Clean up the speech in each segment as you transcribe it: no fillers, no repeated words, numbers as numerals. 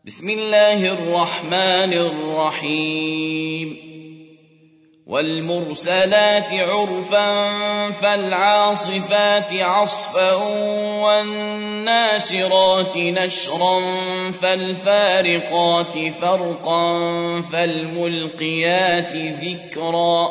بسم الله الرحمن الرحيم والمرسلات عرفا فالعاصفات عصفا والناشرات نشرا فالفارقات فرقا فالملقيات ذكرا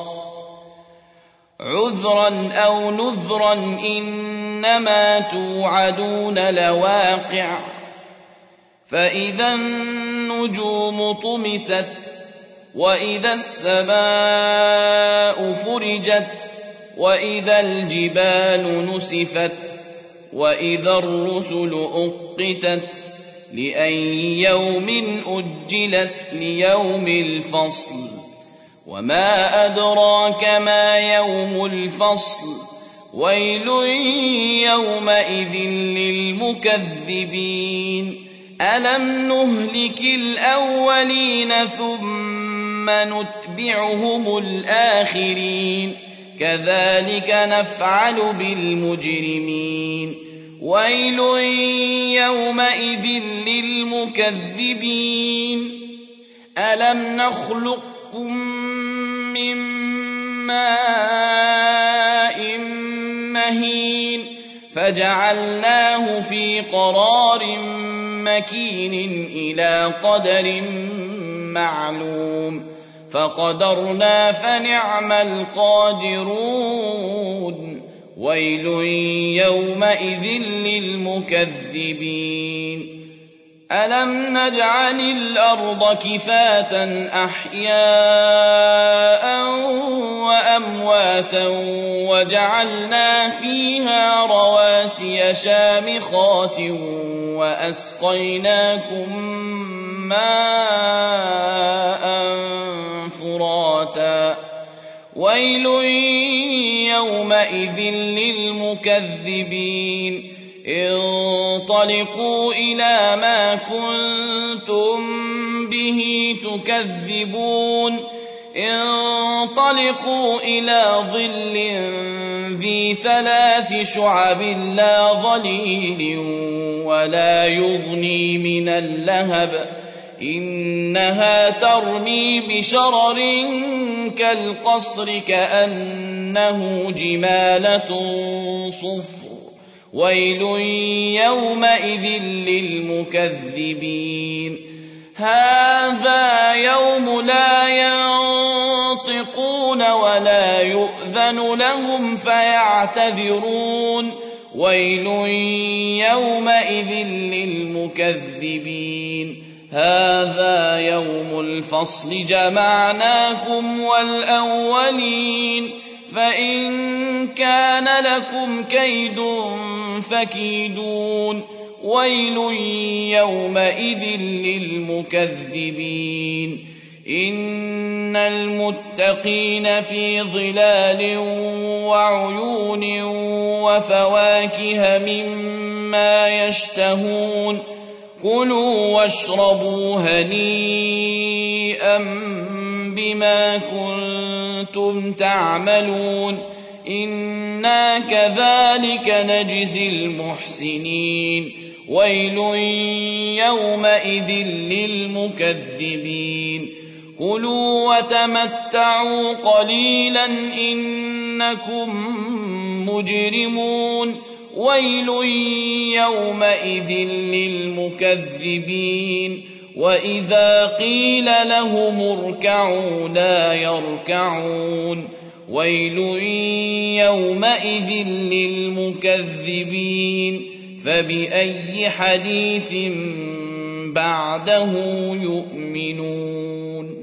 عذرا أو نذرا إنما توعدون لواقع فإذا النجوم طمست وإذا السماء فرجت وإذا الجبال نسفت وإذا الرسل أقتت لأي يوم أجلت ليوم الفصل وما أدراك ما يوم الفصل ويل يومئذ للمكذبين ألم نهلك الأولين ثم نتبعهم الآخرين كذلك نفعل بالمجرمين ويل يومئذ للمكذبين ألم نخلقكم من ماء مهين فجعلناه في قرار مكين إلى قدر معلوم فقدرنا فنعم القادرون ويل يومئذ للمكذبين ألم نجعل الأرض كفاة أحياء وأمواتا وجعلنا فيها رواسي شامخات وأسقيناكم ماء فراتا ويل يومئذ للمكذبين انطلقوا إلى ما كنتم به تكذبون انطلقوا إلى ظل ذي 3 شعب لا ظليل ولا يغني من اللهب إنها ترمي بشرر كالقصر كأنه جمالة صفر ويل يومئذ للمكذبين هذا يوم لا ينطقون ولا يؤذن لهم فيعتذرون ويل يومئذ للمكذبين هذا يوم الفصل جمعناكم والأولين فإن كان لكم كيد فكيدون ويل يومئذ للمكذبين إن المتقين في ظلال وعيون وفواكه مما يشتهون كلوا واشربوا هنيئا بما كنتم تعملون إنا كذلك نجزي المحسنين ويل يومئذ للمكذبين كلوا وتمتعوا قليلا إنكم مجرمون ويل يومئذ للمكذبين وإذا قيل لهم اركعوا لا يركعون ويل يومئذ للمكذبين فبأي حديث بعده يؤمنون